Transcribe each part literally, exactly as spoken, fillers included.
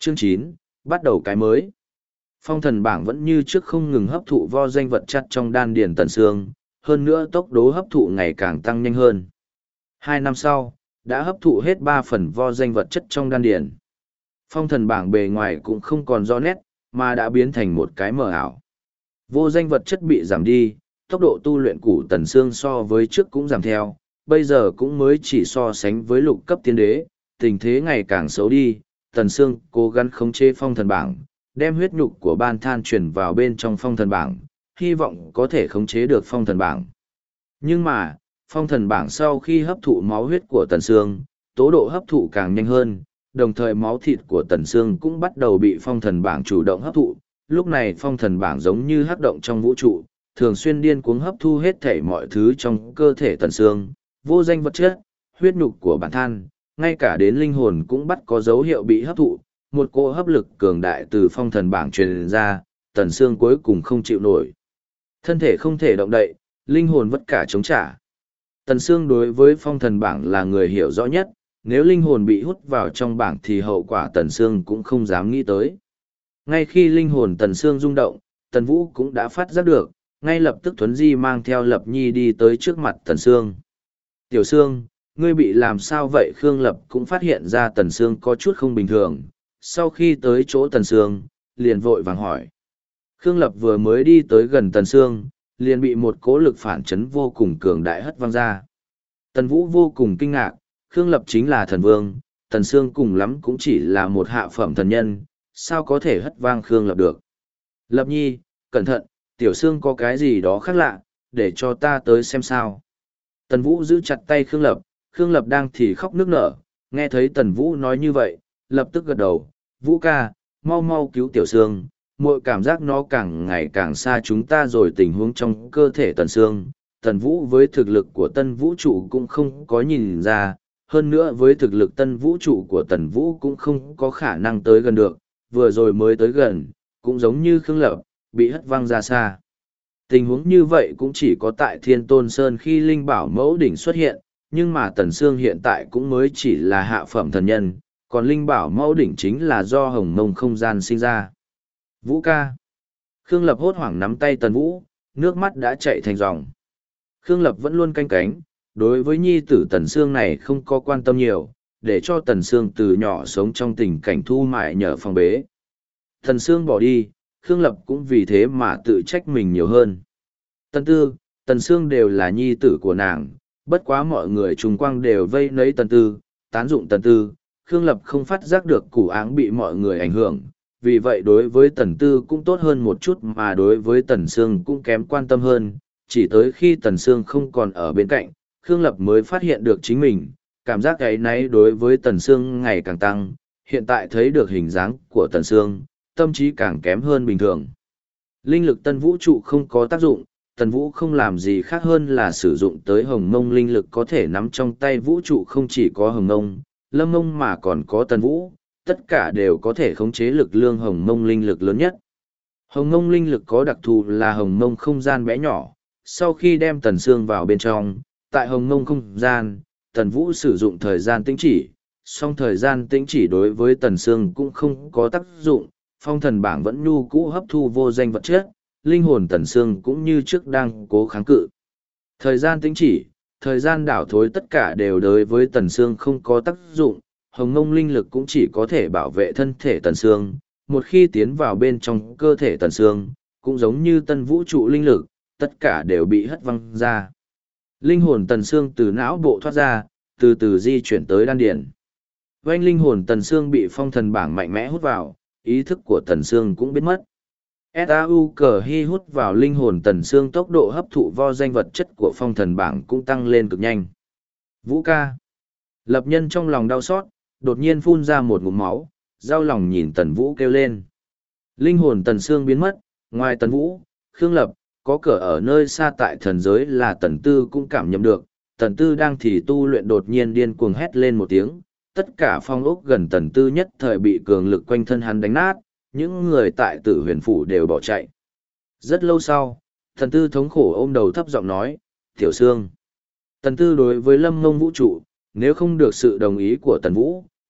Chương chín bắt đầu cái mới. Phong thần bảng vẫn như trước không ngừng hấp thụ vo danh vật chất trong đan điền Tần Sương, hơn nữa tốc độ hấp thụ ngày càng tăng nhanh hơn. Hai năm sau, đã hấp thụ hết ba phần vo danh vật chất trong đan điền. Phong thần bảng bề ngoài cũng không còn rõ nét, mà đã biến thành một cái mờ ảo. Vô danh vật chất bị giảm đi, tốc độ tu luyện của Tần Sương so với trước cũng giảm theo, bây giờ cũng mới chỉ so sánh với lục cấp tiên đế, tình thế ngày càng xấu đi. Tần Sương cố gắng khống chế phong thần bảng, đem huyết nhục của ban than chuyển vào bên trong phong thần bảng, hy vọng có thể khống chế được phong thần bảng. Nhưng mà, phong thần bảng sau khi hấp thụ máu huyết của Tần Sương, tốc độ hấp thụ càng nhanh hơn, đồng thời máu thịt của Tần Sương cũng bắt đầu bị phong thần bảng chủ động hấp thụ. Lúc này phong thần bảng giống như hắc động trong vũ trụ, thường xuyên điên cuồng hấp thu hết thảy mọi thứ trong cơ thể Tần Sương, vô danh vật chất, huyết nhục của bản than, ngay cả đến linh hồn cũng bắt có dấu hiệu bị hấp thụ. Một cỗ hấp lực cường đại từ phong thần bảng truyền ra, Tần Sương cuối cùng không chịu nổi. Thân thể không thể động đậy, linh hồn vất cả chống trả. Tần Sương đối với phong thần bảng là người hiểu rõ nhất, nếu linh hồn bị hút vào trong bảng thì hậu quả Tần Sương cũng không dám nghĩ tới. Ngay khi linh hồn Tần Sương rung động, Tần Vũ cũng đã phát giác được, ngay lập tức Thuấn Di mang theo Lập Nhi đi tới trước mặt Tần Sương. Tiểu Sương, ngươi bị làm sao vậy? Khương Lập cũng phát hiện ra Tần Sương có chút không bình thường, sau khi tới chỗ Tần Sương, liền vội vàng hỏi. Khương Lập vừa mới đi tới gần Tần Sương, liền bị một cỗ lực phản chấn vô cùng cường đại hất văng ra. Tần Vũ vô cùng kinh ngạc, Khương Lập chính là thần vương, Tần Sương cùng lắm cũng chỉ là một hạ phẩm thần nhân, sao có thể hất vang Khương Lập được. Lập Nhi, cẩn thận, Tiểu Sương có cái gì đó khác lạ, để cho ta tới xem sao. Tần Vũ giữ chặt tay Khương Lập, Khương Lập đang thì khóc nức nở, nghe thấy Tần Vũ nói như vậy, lập tức gật đầu. Vũ ca, mau mau cứu Tiểu Sương, muội cảm giác nó càng ngày càng xa chúng ta rồi. Tình huống trong cơ thể Tần Sương, Tần Vũ với thực lực của Tân Vũ trụ cũng không có nhìn ra, hơn nữa với thực lực Tân Vũ trụ của Tần Vũ cũng không có khả năng tới gần được, vừa rồi mới tới gần, cũng giống như Khương Lập, bị hất văng ra xa. Tình huống như vậy cũng chỉ có tại Thiên Tôn Sơn khi Linh Bảo Mẫu Đỉnh xuất hiện, nhưng mà Tần Sương hiện tại cũng mới chỉ là hạ phẩm thần nhân, còn Linh Bảo Mẫu Đỉnh chính là do hồng mông không gian sinh ra. Vũ ca. Khương Lập hốt hoảng nắm tay Tần Vũ, nước mắt đã chạy thành dòng. Khương Lập vẫn luôn canh cánh, đối với nhi tử Tần Sương này không có quan tâm nhiều, để cho Tần Sương từ nhỏ sống trong tình cảnh thu mại nhờ phòng bế. Tần Sương bỏ đi, Khương Lập cũng vì thế mà tự trách mình nhiều hơn. Tần Tư, Tần Sương đều là nhi tử của nàng, bất quá mọi người chung quanh đều vây lấy Tần Tư, tán dụng Tần Tư. Khương Lập không phát giác được củ áng bị mọi người ảnh hưởng, vì vậy đối với Tần Tư cũng tốt hơn một chút mà đối với Tần Sương cũng kém quan tâm hơn. Chỉ tới khi Tần Sương không còn ở bên cạnh, Khương Lập mới phát hiện được chính mình, cảm giác cái náy đối với Tần Sương ngày càng tăng, hiện tại thấy được hình dáng của Tần Sương, tâm trí càng kém hơn bình thường. Linh lực Tân Vũ trụ không có tác dụng, Tần Vũ không làm gì khác hơn là sử dụng tới hồng mông linh lực có thể nắm trong tay vũ trụ, không chỉ có hồng mông, lâm mông mà còn có Tần Vũ, tất cả đều có thể khống chế lực lượng hồng mông linh lực lớn nhất. Hồng mông linh lực có đặc thù là hồng mông không gian bé nhỏ, sau khi đem Tần Sương vào bên trong, tại hồng mông không gian, Tần Vũ sử dụng thời gian tĩnh chỉ, song thời gian tĩnh chỉ đối với Tần Sương cũng không có tác dụng, phong thần bảng vẫn nhu cũ hấp thu vô danh vật chất, linh hồn Tần Sương cũng như trước đang cố kháng cự. Thời gian tĩnh chỉ, thời gian đảo thối tất cả đều đối với Tần Sương không có tác dụng, hồng mông linh lực cũng chỉ có thể bảo vệ thân thể Tần Sương, một khi tiến vào bên trong cơ thể Tần Sương, cũng giống như tân vũ trụ linh lực, tất cả đều bị hất văng ra. Linh hồn Tần Sương từ não bộ thoát ra, từ từ di chuyển tới đan điển. Vành linh hồn Tần Sương bị phong thần bảng mạnh mẽ hút vào, ý thức của Tần Sương cũng biến mất. ét a u cờ hy hút vào linh hồn Tần Sương, tốc độ hấp thụ vo danh vật chất của phong thần bảng cũng tăng lên cực nhanh. Vũ ca. Lập Nhân trong lòng đau xót, đột nhiên phun ra một ngụm máu, đau lòng nhìn Tần Vũ kêu lên. Linh hồn Tần Sương biến mất, ngoài Tần Vũ, Khương Lập, có cờ ở nơi xa tại thần giới là Tần Tư cũng cảm nhận được. Tần Tư đang thì tu luyện đột nhiên điên cuồng hét lên một tiếng, tất cả phong ốc gần Tần Tư nhất thời bị cường lực quanh thân hắn đánh nát, những người tại Tử Huyền phủ đều bỏ chạy. Rất lâu sau, Tần Tư thống khổ ôm đầu thấp giọng nói, Tiểu Sương. Tần Tư đối với Lâm Mông vũ trụ, nếu không được sự đồng ý của Tần Vũ,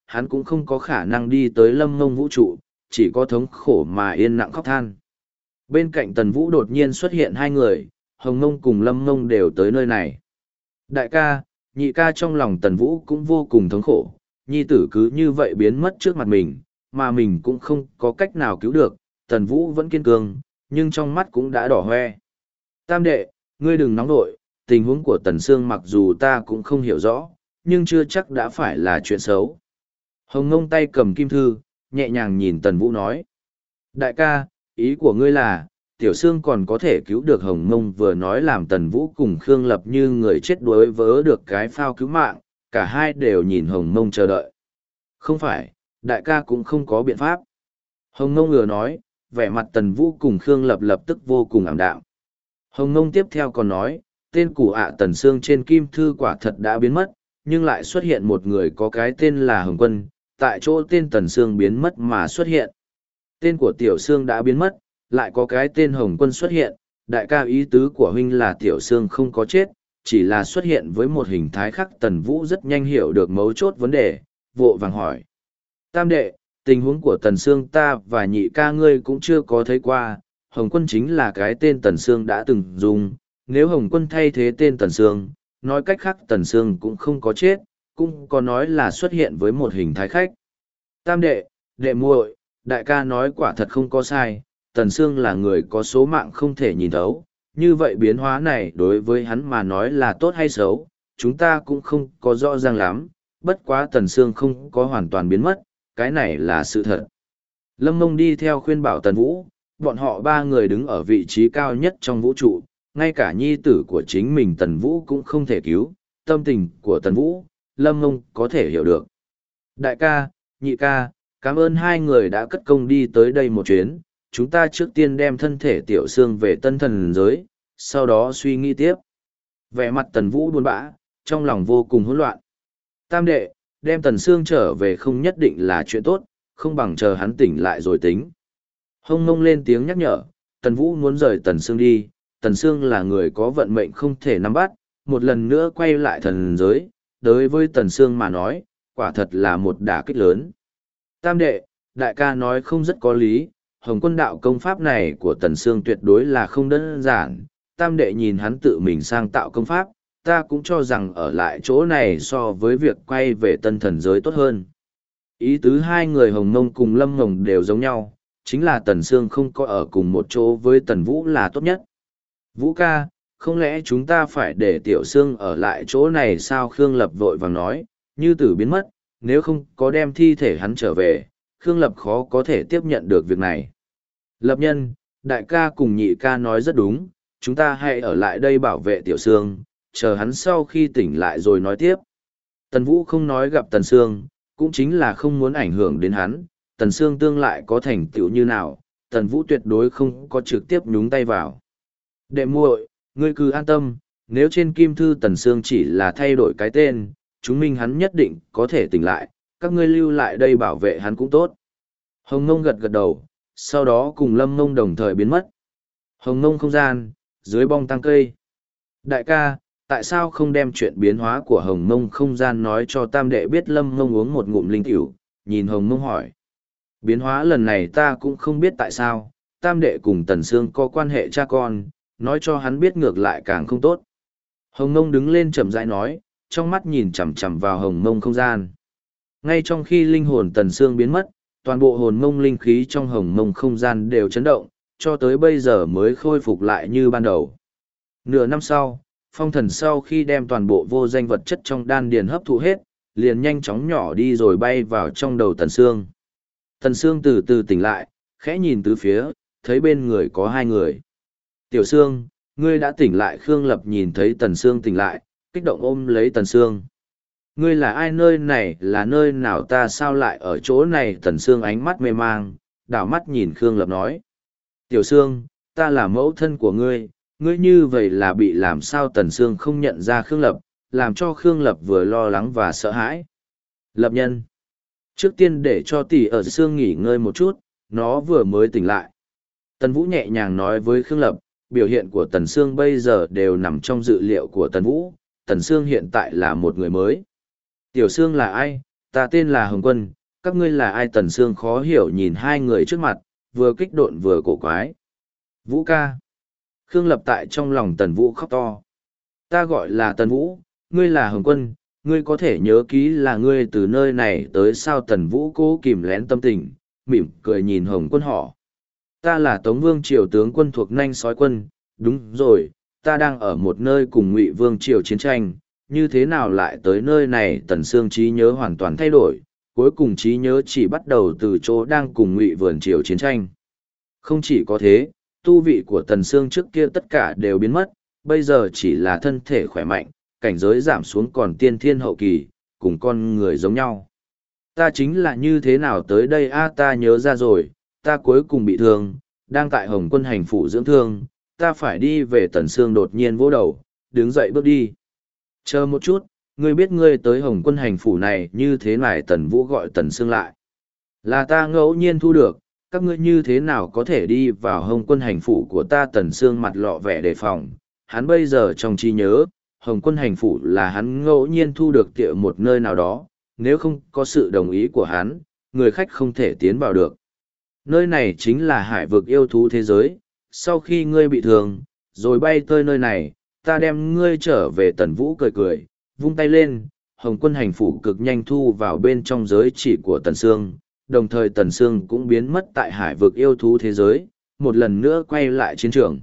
hắn cũng không có khả năng đi tới lâm ngông vũ trụ, chỉ có thống khổ mà yên lặng khóc than. Bên cạnh Tần Vũ đột nhiên xuất hiện hai người, Hồng Ngông cùng Lâm Ngông đều tới nơi này. Đại ca, nhị ca trong lòng Tần Vũ cũng vô cùng thống khổ, nhi tử cứ như vậy biến mất trước mặt mình, mà mình cũng không có cách nào cứu được, Tần Vũ vẫn kiên cường, nhưng trong mắt cũng đã đỏ hoe. Tam đệ, ngươi đừng nóng nội, tình huống của Tần Sương mặc dù ta cũng không hiểu rõ, nhưng chưa chắc đã phải là chuyện xấu. Hồng Ngông tay cầm kim thư, nhẹ nhàng nhìn Tần Vũ nói. Đại ca, ý của ngươi là, Tiểu Sương còn có thể cứu được Hồng Ngông vừa nói làm Tần Vũ cùng Khương Lập như người chết đuối vớ được cái phao cứu mạng, cả hai đều nhìn Hồng Ngông chờ đợi. Không phải, đại ca cũng không có biện pháp. Hồng Ngông vừa nói, vẻ mặt Tần Vũ cùng Khương Lập lập tức vô cùng ảm đạm. Hồng Ngông tiếp theo còn nói, tên củ ạ Tần Sương trên kim thư quả thật đã biến mất, nhưng lại xuất hiện một người có cái tên là Hồng Quân, tại chỗ tên Tần Sương biến mất mà xuất hiện. Tên của Tiểu Sương đã biến mất, lại có cái tên Hồng Quân xuất hiện, đại ca ý tứ của huynh là Tiểu Sương không có chết, chỉ là xuất hiện với một hình thái khác. Tần Vũ rất nhanh hiểu được mấu chốt vấn đề, vội vàng hỏi. Tam đệ, tình huống của Tần Sương ta và nhị ca ngươi cũng chưa có thấy qua, Hồng Quân chính là cái tên Tần Sương đã từng dùng, nếu Hồng Quân thay thế tên Tần Sương, nói cách khác Tần Sương cũng không có chết, cũng có nói là xuất hiện với một hình thái khách. Tam đệ, đệ muội, đại ca nói quả thật không có sai, Tần Sương là người có số mạng không thể nhìn thấu, như vậy biến hóa này đối với hắn mà nói là tốt hay xấu, chúng ta cũng không có rõ ràng lắm, bất quá Tần Sương không có hoàn toàn biến mất, cái này là sự thật. Lâm Mông đi theo khuyên bảo Tần Vũ, bọn họ ba người đứng ở vị trí cao nhất trong vũ trụ, ngay cả nhi tử của chính mình Tần Vũ cũng không thể cứu, tâm tình của Tần Vũ, Lâm Mông có thể hiểu được. Đại ca, nhị ca, cảm ơn hai người đã cất công đi tới đây một chuyến, chúng ta trước tiên đem thân thể Tiểu Sương về tân thần giới, sau đó suy nghĩ tiếp. Vẻ mặt Tần Vũ buồn bã, trong lòng vô cùng hỗn loạn. Tam đệ, đem Tần Sương trở về không nhất định là chuyện tốt, không bằng chờ hắn tỉnh lại rồi tính. Hông Ngông lên tiếng nhắc nhở, Tần Vũ muốn rời Tần Sương đi, Tần Sương là người có vận mệnh không thể nắm bắt, một lần nữa quay lại thần giới, đối với Tần Sương mà nói, quả thật là một đả kích lớn. Tam đệ, đại ca nói không rất có lý, Hồng Quân đạo công pháp này của Tần Sương tuyệt đối là không đơn giản, tam đệ nhìn hắn tự mình sang tạo công pháp, ta cũng cho rằng ở lại chỗ này so với việc quay về tân thần giới tốt hơn. Ý tứ hai người Hồng Mông cùng Lâm Ngồng đều giống nhau, chính là Tần Sương không có ở cùng một chỗ với Tần Vũ là tốt nhất. Vũ ca, không lẽ chúng ta phải để Tiểu Sương ở lại chỗ này sao? Khương Lập vội vàng nói, như tử biến mất, nếu không có đem thi thể hắn trở về, Khương Lập khó có thể tiếp nhận được việc này. Lập nhân, đại ca cùng nhị ca nói rất đúng, chúng ta hãy ở lại đây bảo vệ Tiểu Sương, chờ hắn sau khi tỉnh lại rồi nói tiếp. Tần Vũ không nói gặp Tần Sương, cũng chính là không muốn ảnh hưởng đến hắn, Tần Sương tương lại có thành tựu như nào, Tần Vũ tuyệt đối không có trực tiếp nhúng tay vào. Đệ muội, ngươi cứ an tâm, nếu trên kim thư Tần Sương chỉ là thay đổi cái tên, chúng mình hắn nhất định có thể tỉnh lại, các ngươi lưu lại đây bảo vệ hắn cũng tốt. Hồng Ngông gật gật đầu, sau đó cùng Lâm Ngông đồng thời biến mất. Hồng Ngông không gian, dưới bong tăng cây. Đại ca, tại sao không đem chuyện biến hóa của Hồng Ngông không gian nói cho tam đệ biết? Lâm Ngông uống một ngụm linh tiểu, nhìn Hồng Ngông hỏi. Biến hóa lần này ta cũng không biết tại sao, tam đệ cùng Tần Sương có quan hệ cha con, nói cho hắn biết ngược lại càng không tốt. Hồng Ngông đứng lên chậm rãi nói, trong mắt nhìn chằm chằm vào Hồng Ngông không gian. Ngay trong khi linh hồn Tần Sương biến mất, toàn bộ hồn ngông linh khí trong Hồng Ngông không gian đều chấn động, cho tới bây giờ mới khôi phục lại như ban đầu. Nửa năm sau, Phong Thần sau khi đem toàn bộ vô danh vật chất trong đan điền hấp thụ hết, liền nhanh chóng nhỏ đi rồi bay vào trong đầu Tần Sương. Tần Sương từ từ tỉnh lại, khẽ nhìn tứ phía, thấy bên người có hai người. Tiểu Sương, ngươi đã tỉnh lại. Khương Lập nhìn thấy Tần Sương tỉnh lại, kích động ôm lấy Tần Sương. Ngươi là ai? Nơi này là nơi nào? Ta sao lại ở chỗ này? Tần Sương ánh mắt mê mang, đảo mắt nhìn Khương Lập nói. Tiểu Sương, ta là mẫu thân của ngươi, ngươi như vậy là bị làm sao? Tần Sương không nhận ra Khương Lập, làm cho Khương Lập vừa lo lắng và sợ hãi. Lập nhân, trước tiên để cho tỷ ở Sương nghỉ ngơi một chút, nó vừa mới tỉnh lại. Tần Vũ nhẹ nhàng nói với Khương Lập, biểu hiện của Tần Sương bây giờ đều nằm trong dự liệu của Tần Vũ, Tần Sương hiện tại là một người mới. Tiểu Sương là ai? Ta tên là Hồng Quân, các ngươi là ai? Tần Sương khó hiểu nhìn hai người trước mặt, vừa kích động vừa cổ quái. Vũ ca. Khương Lập tại trong lòng Tần Vũ khóc to. Ta gọi là Tần Vũ, ngươi là Hồng Quân, ngươi có thể nhớ kỹ là ngươi từ nơi này tới sao? Tần Vũ cố kìm lén tâm tình, mỉm cười nhìn Hồng Quân họ. Ta là Tống Vương Triều tướng quân thuộc Nanh Sói Quân, đúng rồi, ta đang ở một nơi cùng Ngụy Vương Triều chiến tranh, như thế nào lại tới nơi này? Tần Sương trí nhớ hoàn toàn thay đổi, cuối cùng trí nhớ chỉ bắt đầu từ chỗ đang cùng Ngụy Vương Triều chiến tranh. Không chỉ có thế, tu vị của Tần Sương trước kia tất cả đều biến mất, bây giờ chỉ là thân thể khỏe mạnh, cảnh giới giảm xuống còn tiên thiên hậu kỳ, cùng con người giống nhau. Ta chính là như thế nào tới đây a? Ta nhớ ra rồi, ta cuối cùng bị thương, đang tại Hồng Quân hành phủ dưỡng thương, ta phải đi về. Tần Sương đột nhiên vỗ đầu, đứng dậy bước đi. Chờ một chút, ngươi biết ngươi tới Hồng Quân hành phủ này như thế này? Tần Vũ gọi Tần Sương lại. Là ta ngẫu nhiên thu được, các ngươi như thế nào có thể đi vào Hồng Quân hành phủ của ta? Tần Sương mặt lọ vẻ đề phòng, hắn bây giờ trong trí nhớ, Hồng Quân hành phủ là hắn ngẫu nhiên thu được tiệu một nơi nào đó, nếu không có sự đồng ý của hắn, người khách không thể tiến vào được. Nơi này chính là hải vực yêu thú thế giới, sau khi ngươi bị thương, rồi bay tới nơi này, ta đem ngươi trở về. Tần Vũ cười cười, vung tay lên, Hồng Quân hành phủ cực nhanh thu vào bên trong giới chỉ của Tần Sương, đồng thời Tần Sương cũng biến mất tại hải vực yêu thú thế giới, một lần nữa quay lại chiến trường.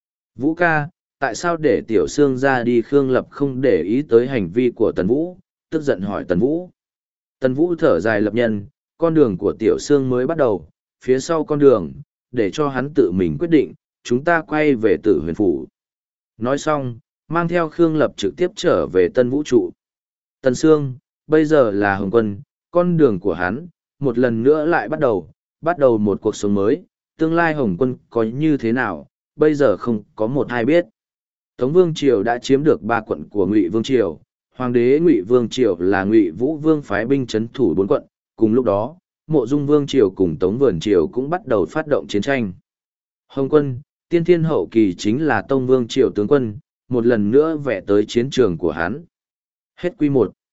Vũ ca, tại sao để Tiểu Sương ra đi? Khương Lập không để ý tới hành vi của Tần Vũ, tức giận hỏi Tần Vũ. Tần Vũ thở dài lập nhân, con đường của Tiểu Sương mới bắt đầu, phía sau con đường, để cho hắn tự mình quyết định, chúng ta quay về Tử Huyền Phủ. Nói xong, mang theo Khương Lập trực tiếp trở về Tân Vũ Trụ. Tần Sương, bây giờ là Hồng Quân, con đường của hắn, một lần nữa lại bắt đầu, bắt đầu một cuộc sống mới, tương lai Hồng Quân có như thế nào, bây giờ không có một ai biết. Tống Vương Triều đã chiếm được ba quận của Ngụy Vương Triều, Hoàng đế Ngụy Vương Triều là Ngụy Vũ Vương phái binh trấn thủ bốn quận, cùng lúc đó, Mộ Dung Vương Triều cùng Tống Vườn Triều cũng bắt đầu phát động chiến tranh. Hồng Quân, tiên thiên hậu kỳ chính là Tông Vương Triều tướng quân, một lần nữa vẽ tới chiến trường của hắn. Hết quy một.